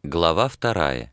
Глава 2.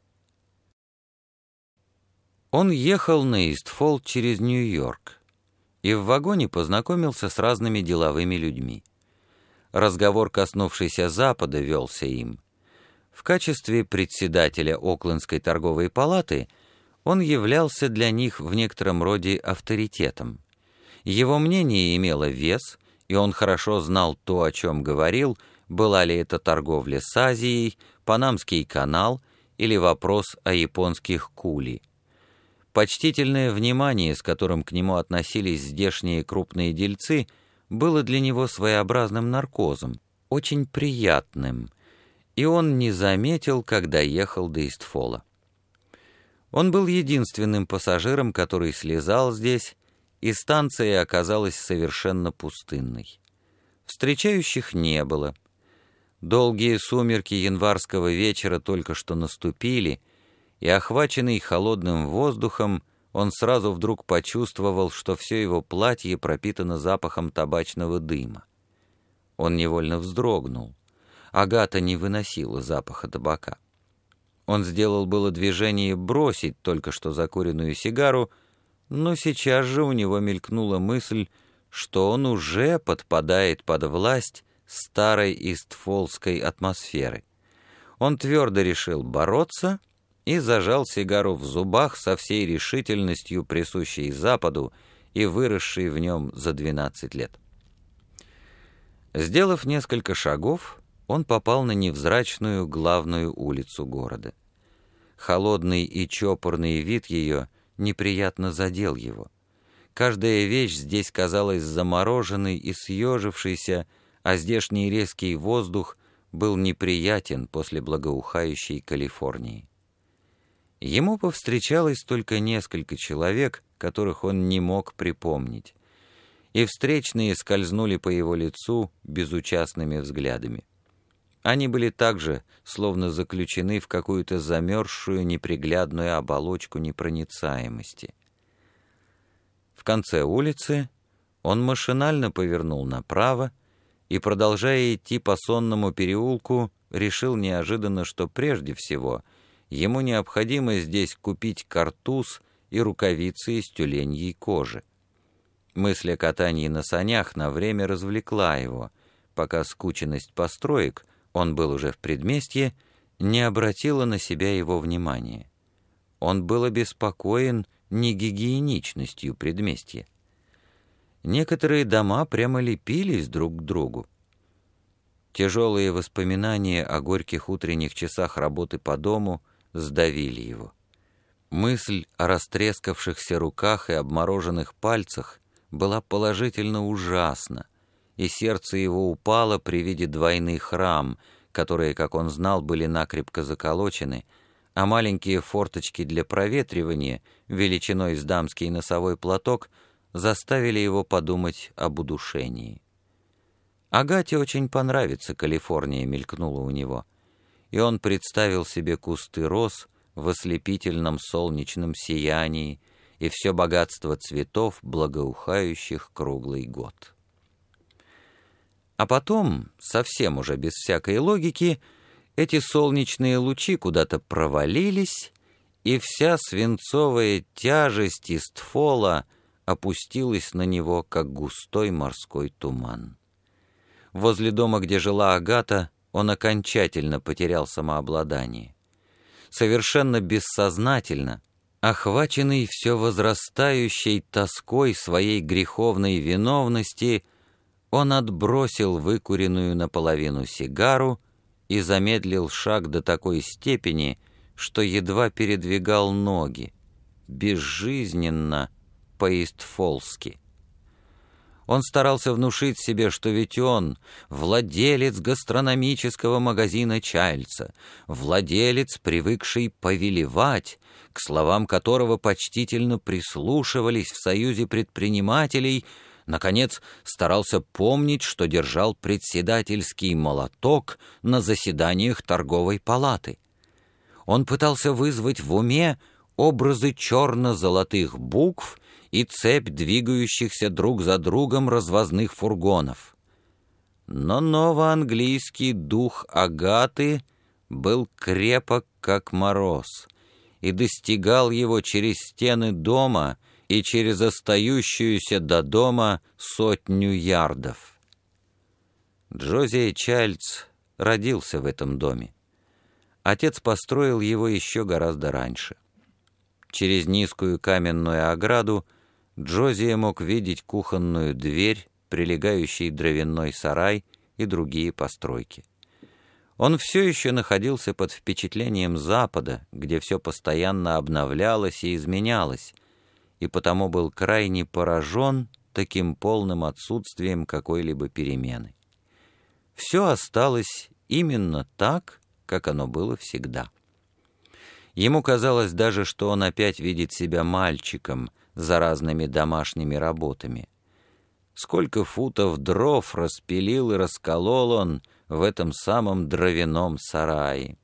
Он ехал на Истфол через Нью-Йорк и в вагоне познакомился с разными деловыми людьми. Разговор, коснувшийся Запада, велся им. В качестве председателя Оклендской торговой палаты он являлся для них в некотором роде авторитетом. Его мнение имело вес, и он хорошо знал то, о чем говорил, была ли это торговля с Азией, Панамский канал или вопрос о японских кули. Почтительное внимание, с которым к нему относились здешние крупные дельцы, было для него своеобразным наркозом, очень приятным, и он не заметил, когда ехал до Истфола. Он был единственным пассажиром, который слезал здесь, и станция оказалась совершенно пустынной. Встречающих не было. Долгие сумерки январского вечера только что наступили, и, охваченный холодным воздухом, он сразу вдруг почувствовал, что все его платье пропитано запахом табачного дыма. Он невольно вздрогнул. Агата не выносила запаха табака. Он сделал было движение бросить только что закуренную сигару, но сейчас же у него мелькнула мысль, что он уже подпадает под власть старой истфолской атмосферы. Он твердо решил бороться и зажал сигару в зубах со всей решительностью, присущей Западу и выросшей в нем за 12 лет. Сделав несколько шагов, он попал на невзрачную главную улицу города. Холодный и чопорный вид ее неприятно задел его. Каждая вещь здесь казалась замороженной и съежившейся, а здешний резкий воздух был неприятен после благоухающей Калифорнии. Ему повстречалось только несколько человек, которых он не мог припомнить, и встречные скользнули по его лицу безучастными взглядами. Они были также словно заключены в какую-то замерзшую неприглядную оболочку непроницаемости. В конце улицы он машинально повернул направо и, продолжая идти по сонному переулку, решил неожиданно, что прежде всего ему необходимо здесь купить картуз и рукавицы из тюленьей кожи. Мысль о катании на санях на время развлекла его, пока скученность построек, он был уже в предместье, не обратила на себя его внимания. Он был обеспокоен негигиеничностью предместья. Некоторые дома прямо лепились друг к другу. Тяжелые воспоминания о горьких утренних часах работы по дому сдавили его. Мысль о растрескавшихся руках и обмороженных пальцах была положительно ужасна, и сердце его упало при виде двойных рам, которые, как он знал, были накрепко заколочены, а маленькие форточки для проветривания, величиной с дамский носовой платок, заставили его подумать об удушении. Агате очень понравится Калифорния, мелькнула у него, и он представил себе кусты роз в ослепительном солнечном сиянии и все богатство цветов, благоухающих круглый год. А потом, совсем уже без всякой логики, эти солнечные лучи куда-то провалились, и вся свинцовая тяжесть Истфола опустилась на него, как густой морской туман. Возле дома, где жила Агата, он окончательно потерял самообладание. Совершенно бессознательно, охваченный все возрастающей тоской своей греховной виновности, он отбросил выкуренную наполовину сигару и замедлил шаг до такой степени, что едва передвигал ноги, безжизненно, по-истфолски. Он старался внушить себе, что ведь он владелец гастрономического магазина Чайльца, владелец, привыкший повелевать, к словам которого почтительно прислушивались в союзе предпринимателей. Наконец, старался помнить, что держал председательский молоток на заседаниях торговой палаты. Он пытался вызвать в уме образы черно-золотых букв и цепь двигающихся друг за другом развозных фургонов. Но новоанглийский дух Агаты был крепок, как мороз, и достигал его через стены дома и через остающуюся до дома 100 ярдов. Джозия Чайлдс родился в этом доме. Отец построил его еще гораздо раньше. Через низкую каменную ограду Джозия мог видеть кухонную дверь, прилегающий дровяной сарай и другие постройки. Он все еще находился под впечатлением Запада, где все постоянно обновлялось и изменялось, и потому был крайне поражен таким полным отсутствием какой-либо перемены. Все осталось именно так, как оно было всегда. Ему казалось даже, что он опять видит себя мальчиком за разными домашними работами. Сколько футов дров распилил и расколол он в этом самом дровяном сарае.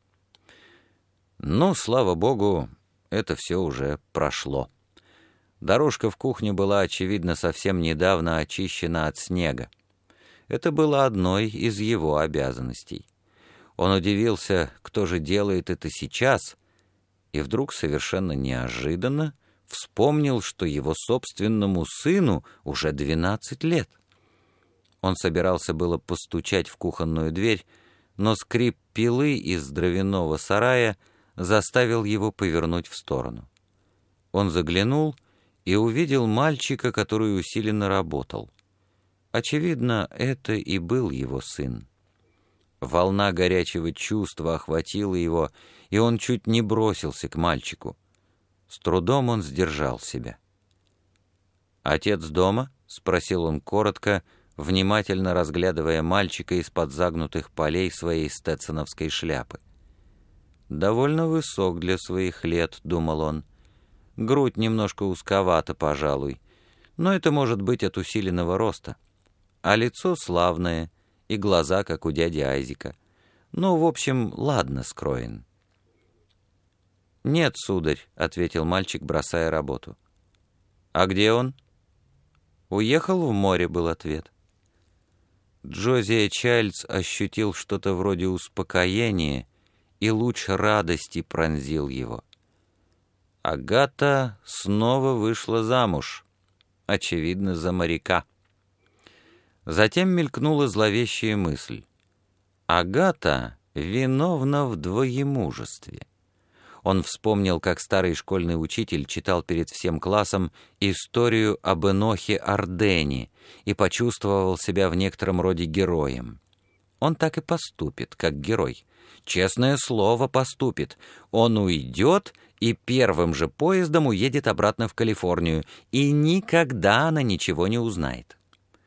Но, слава богу, это все уже прошло. Дорожка в кухню была, очевидно, совсем недавно очищена от снега. Это было одной из его обязанностей. Он удивился, кто же делает это сейчас, и вдруг совершенно неожиданно вспомнил, что его собственному сыну уже 12 лет. Он собирался было постучать в кухонную дверь, но скрип пилы из дровяного сарая заставил его повернуть в сторону. Он заглянул и увидел мальчика, который усиленно работал. Очевидно, это и был его сын. Волна горячего чувства охватила его, и он чуть не бросился к мальчику. С трудом он сдержал себя. «Отец дома?» — спросил он коротко, внимательно разглядывая мальчика из-под загнутых полей своей стетсоновской шляпы. «Довольно высок для своих лет», — думал он. «Грудь немножко узковата, пожалуй, но это может быть от усиленного роста. А лицо славное, и глаза, как у дяди Айзека. Ну, в общем, ладно скроен». «Нет, сударь», — ответил мальчик, бросая работу. «А где он?» «Уехал в море», — был ответ. Джозия Чайлдс ощутил что-то вроде успокоения, и луч радости пронзил его. Агата снова вышла замуж, очевидно, за моряка. Затем мелькнула зловещая мысль. Агата виновна в двоемужестве. Он вспомнил, как старый школьный учитель читал перед всем классом историю об Энохе Ардене и почувствовал себя в некотором роде героем. Он так и поступит, как герой. Честное слово, поступит. Он уйдет и первым же поездом уедет обратно в Калифорнию, и никогда она ничего не узнает.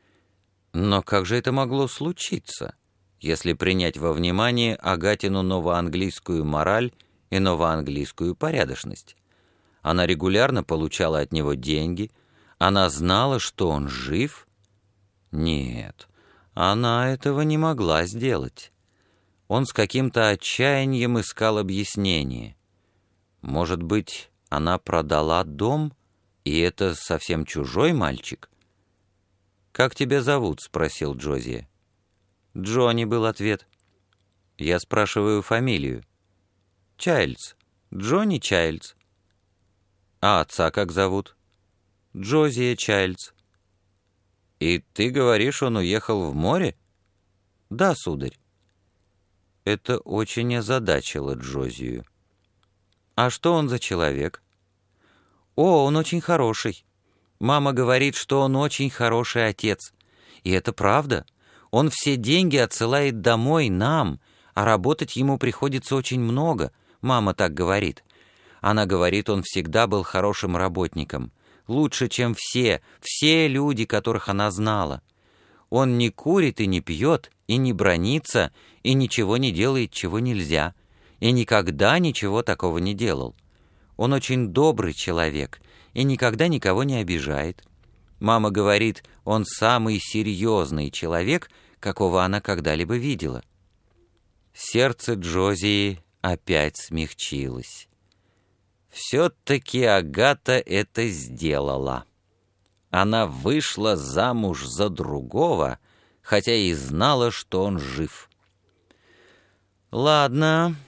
Но как же это могло случиться, если принять во внимание Агатину новоанглийскую мораль и новоанглийскую порядочность? Она регулярно получала от него деньги, она знала, что он жив. Нет, она этого не могла сделать. Он с каким-то отчаянием искал объяснение. Может быть, она продала дом, и это совсем чужой мальчик? «Как тебя зовут?» — спросил Джозия. «Джонни», — был ответ. «Я спрашиваю фамилию». «Чайлдс. Джонни Чайлдс». «А отца как зовут?» «Джозия Чайлдс». «И ты говоришь, он уехал в море?» «Да, сударь». Это очень озадачило Джозию. «А что он за человек?» «О, он очень хороший. Мама говорит, что он очень хороший отец. И это правда. Он все деньги отсылает домой, нам, а работать ему приходится очень много, мама так говорит. Она говорит, он всегда был хорошим работником, лучше, чем все люди, которых она знала. Он не курит и не пьет, и не бранится, и ничего не делает, чего нельзя, и никогда ничего такого не делал. Он очень добрый человек и никогда никого не обижает. Мама говорит, он самый серьезный человек, какого она когда-либо видела». Сердце Джозии опять смягчилось. Все-таки Агата это сделала. Она вышла замуж за другого, хотя и знала, что он жив. «Ладно,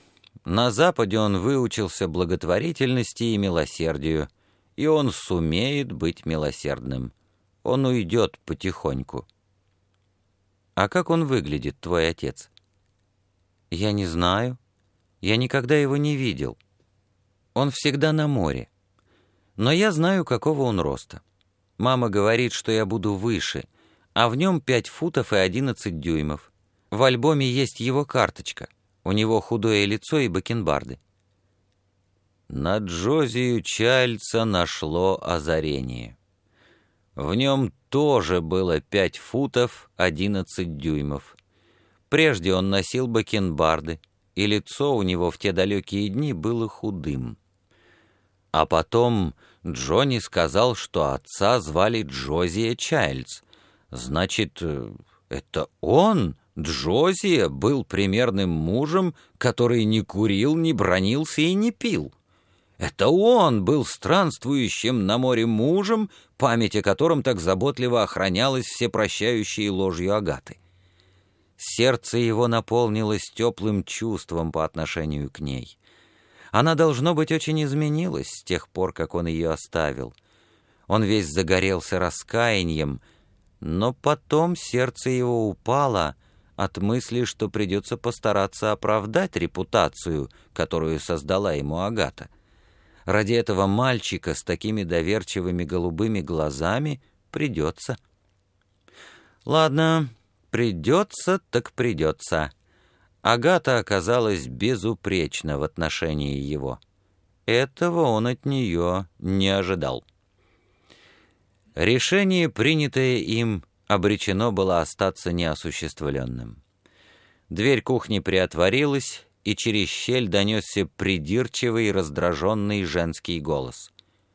На Западе он выучился благотворительности и милосердию, и он сумеет быть милосердным. Он уйдет потихоньку. А как он выглядит, твой отец? Я не знаю. Я никогда его не видел. Он всегда на море. Но я знаю, какого он роста. Мама говорит, что я буду выше, а в нем 5 футов и 11 дюймов. В альбоме есть его карточка. У него худое лицо и бакенбарды. На Джозию Чайльдса нашло озарение. В нем тоже было 5 футов 11 дюймов. Прежде он носил бакенбарды, и лицо у него в те далекие дни было худым. А потом Джонни сказал, что отца звали Джозия Чайльдс. Значит, это он, Джозия, был примерным мужем, который не курил, не бранился и не пил. Это он был странствующим на море мужем, память о котором так заботливо охранялась всепрощающей ложью Агаты. Сердце его наполнилось теплым чувством по отношению к ней. Она, должно быть, очень изменилась с тех пор, как он ее оставил. Он весь загорелся раскаянием, но потом сердце его упало от мысли, что придется постараться оправдать репутацию, которую создала ему Агата. Ради этого мальчика с такими доверчивыми голубыми глазами придется. Ладно, придется так придется. Агата оказалась безупречна в отношении его. Этого он от нее не ожидал. Решение, принятое им, обречено было остаться неосуществленным. Дверь кухни приотворилась, и через щель донесся придирчивый, раздраженный женский голос.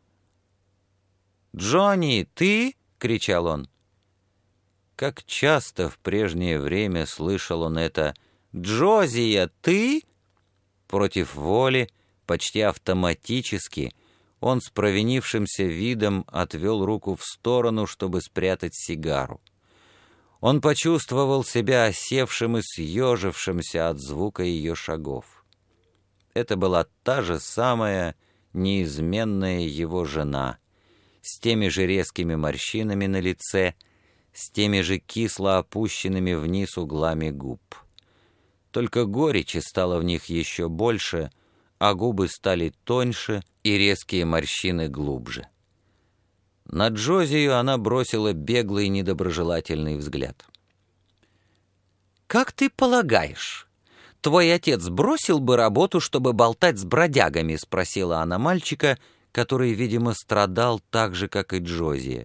«Джонни, ты?» — кричал он. Как часто в прежнее время слышал он это «Джозия, ты?» Против воли, почти автоматически, он с провинившимся видом отвел руку в сторону, чтобы спрятать сигару. Он почувствовал себя осевшим и съежившимся от звука ее шагов. Это была та же самая неизменная его жена, с теми же резкими морщинами на лице, с теми же кисло опущенными вниз углами губ. Только горечи стало в них еще больше, а губы стали тоньше и резкие морщины глубже. На Джозию она бросила беглый недоброжелательный взгляд. «Как ты полагаешь, твой отец бросил бы работу, чтобы болтать с бродягами?» — спросила она мальчика, который, видимо, страдал так же, как и Джозия.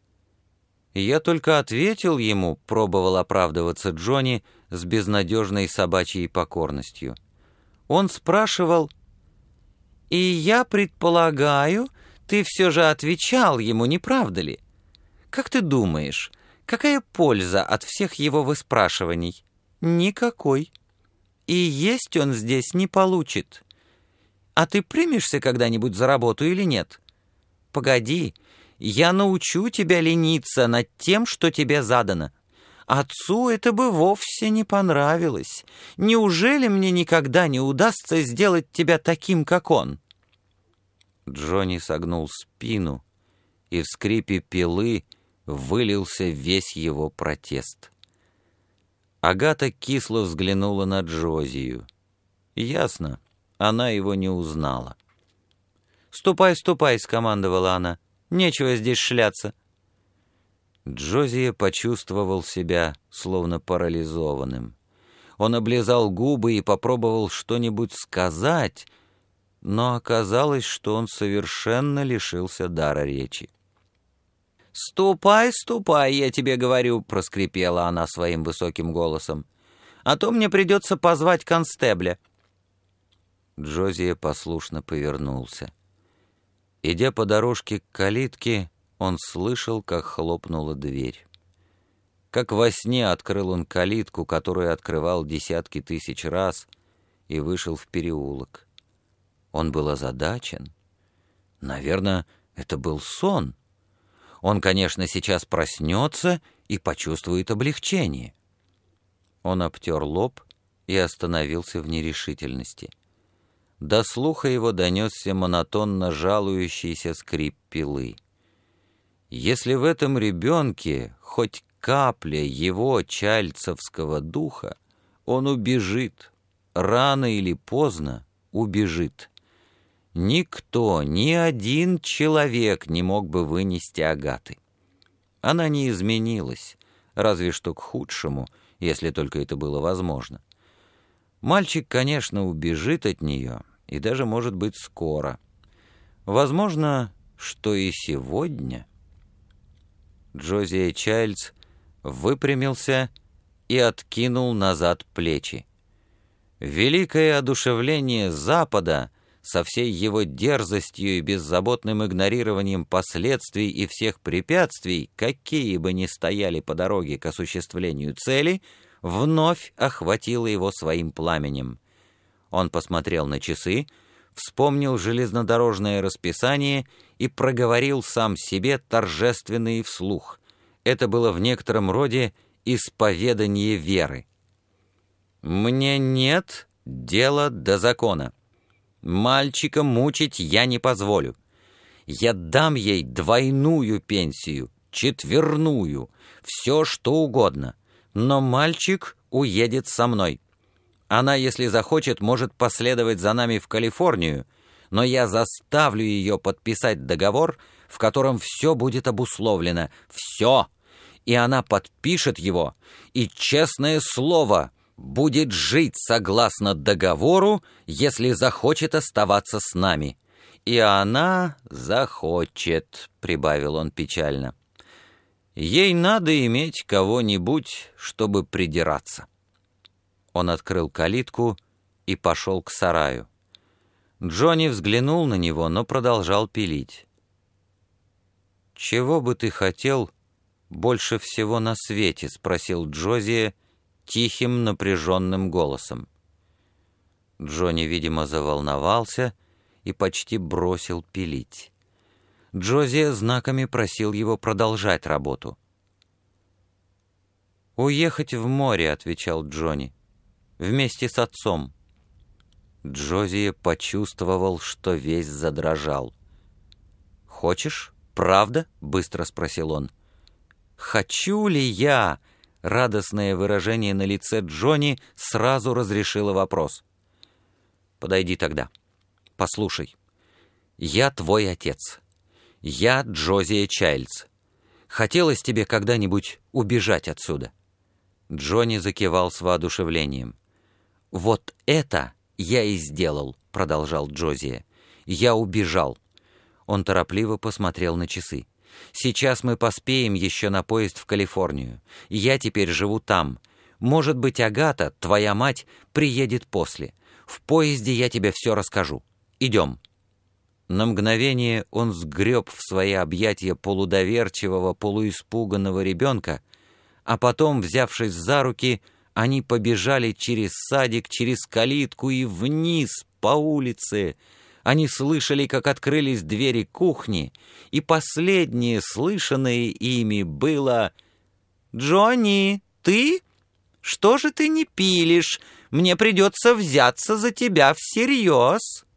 Я только ответил ему, пробовал оправдываться Джонни с безнадежной собачьей покорностью. Он спрашивал, «И я предполагаю, ты все же отвечал ему, не правда ли? Как ты думаешь, какая польза от всех его выспрашиваний? Никакой. И есть он здесь не получит. А ты примешься когда-нибудь за работу или нет? Погоди, я научу тебя лениться над тем, что тебе задано. Отцу это бы вовсе не понравилось. Неужели мне никогда не удастся сделать тебя таким, как он?» Джонни согнул спину, и в скрипе пилы вылился весь его протест. Агата кисло взглянула на Джозию. Ясно, она его не узнала. «Ступай, ступай», — скомандовала она, — «нечего здесь шляться». Джозия почувствовал себя словно парализованным. Он облизал губы и попробовал что-нибудь сказать, но оказалось, что он совершенно лишился дара речи. «Ступай, ступай, я тебе говорю», — проскрипела она своим высоким голосом, «а то мне придется позвать констебля». Джозия послушно повернулся. Идя по дорожке к калитке, он слышал, как хлопнула дверь. Как во сне открыл он калитку, которую открывал десятки тысяч раз, и вышел в переулок. Он был озадачен. Наверное, это был сон. Он, конечно, сейчас проснется и почувствует облегчение. Он обтер лоб и остановился в нерешительности. До слуха его донесся монотонно жалующийся скрип пилы. Если в этом ребенке хоть капля его чальцевского духа, он убежит, рано или поздно убежит. Никто, ни один человек не мог бы вынести Агаты. Она не изменилась, разве что к худшему, если только это было возможно. Мальчик, конечно, убежит от нее, и даже, может быть, скоро. Возможно, что и сегодня. Джозия Чайлдс выпрямился и откинул назад плечи. Великое одушевление Запада со всей его дерзостью и беззаботным игнорированием последствий и всех препятствий, какие бы ни стояли по дороге к осуществлению цели, вновь охватило его своим пламенем. Он посмотрел на часы, вспомнил железнодорожное расписание и проговорил сам себе торжественно и вслух. Это было в некотором роде исповедание веры. «Мне нет дела до закона. Мальчика мучить я не позволю. Я дам ей двойную пенсию, четверную, все что угодно. Но мальчик уедет со мной. Она, если захочет, может последовать за нами в Калифорнию, но я заставлю ее подписать договор, в котором все будет обусловлено. Все. И она подпишет его, и, честное слово, будет жить согласно договору, если захочет оставаться с нами. И она захочет, — прибавил он печально. Ей надо иметь кого-нибудь, чтобы придираться. Он открыл калитку и пошел к сараю. Джонни взглянул на него, но продолжал пилить. «Чего бы ты хотел больше всего на свете?» — спросил Джозия тихим напряженным голосом. Джонни, видимо, заволновался и почти бросил пилить. Джозия знаками просил его продолжать работу. «Уехать в море», — отвечал Джонни, — «вместе с отцом». Джозия почувствовал, что весь задрожал. «Хочешь, правда?» — быстро спросил он. «Хочу ли я?» — радостное выражение на лице Джонни сразу разрешило вопрос. «Подойди тогда. Послушай. Я твой отец. Я Джозия Чайлдс. Хотелось тебе когда-нибудь убежать отсюда?» Джонни закивал с воодушевлением. «Вот это я и сделал», — продолжал Джозия. «Я убежал». Он торопливо посмотрел на часы. «Сейчас мы поспеем еще на поезд в Калифорнию. Я теперь живу там. Может быть, Агата, твоя мать, приедет после. В поезде я тебе все расскажу. Идем». На мгновение он сгреб в свои объятия полудоверчивого, полуиспуганного ребенка, а потом, взявшись за руки, они побежали через садик, через калитку и вниз по улице. Они слышали, как открылись двери кухни, и последнее слышанное ими было: «Джонни, ты? Что же ты не пилишь? Мне придется взяться за тебя всерьез».